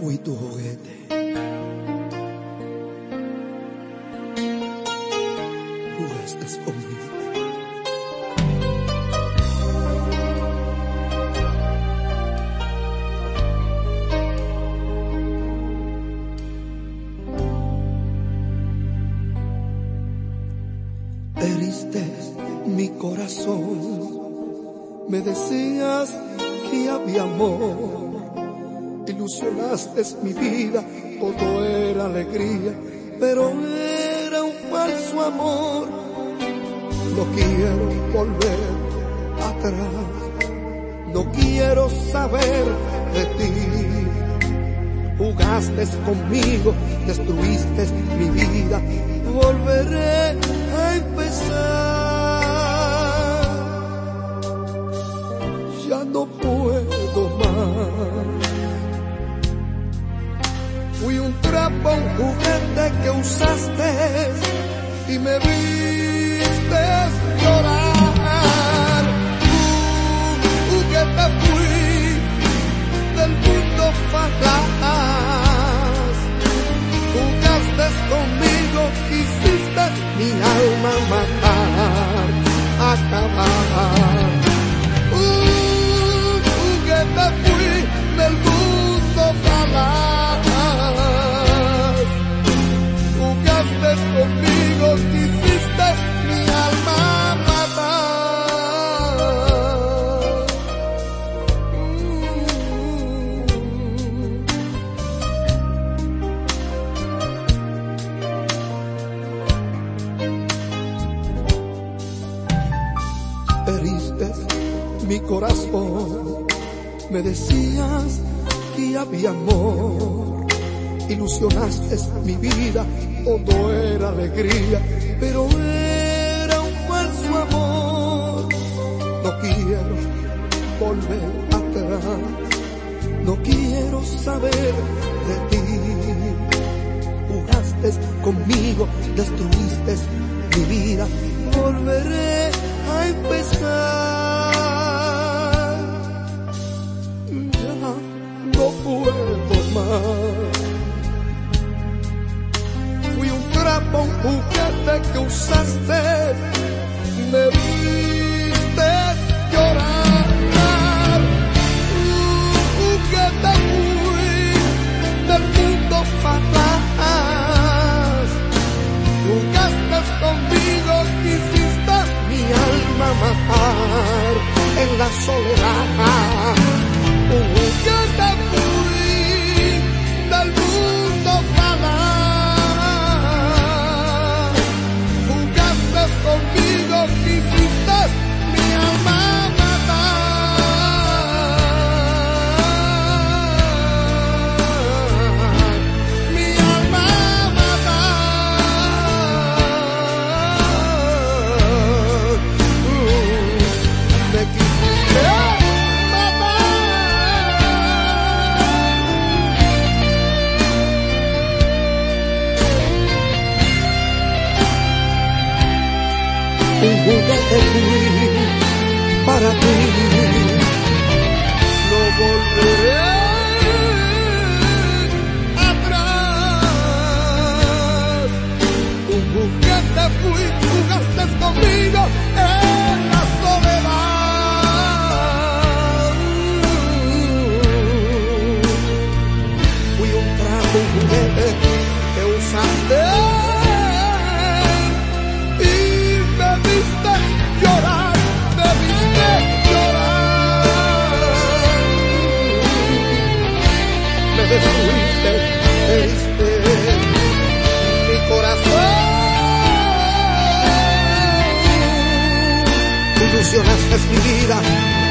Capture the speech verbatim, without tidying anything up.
Fui tu juguete. Jugaste conmigo. Heriste mi corazón, me decías que había amor. Ilusionaste mi vida, todo era alegría, pero era un falso amor. No quiero volver atrás, no quiero saber de ti. Jugaste conmigo, destruiste mi vida, volveré a empezar. Ya no puedo más. Fui un trapo, un juguete que usaste y me viste llorar. Un juguete fui del mundo fatal. Jugaste conmigo, quisiste mi alma matar, acabar. Un juguete fui del mundo fatal. Conmigo quisiste mi alma matar. Heriste mi corazón, me decías que había amor. Ilusionaste mi vida, todo era alegría, pero era un falso amor. No quiero volver atrás, no quiero saber de ti. Jugaste conmigo, destruiste mi vida, volveré a empezar. Ya no puedo más. Un juguete que usaste, me viste llorar. Un juguete fui del mundo fatal. Jugaste conmigo, quisiste mi alma matar en la soledad. Un juguete fui del mundo fatal. Conmigo quisiste mi alma matar, mi alma matar. Me quisiste un juguete fui para ti, no volveré atrás. Un juguete fui, jugaste conmigo en la soledad. Fui un trapo, un juguete que usaste. Llorar, me viste llorar. Me destruiste, heriste mi corazón. Ilusionaste mi vida,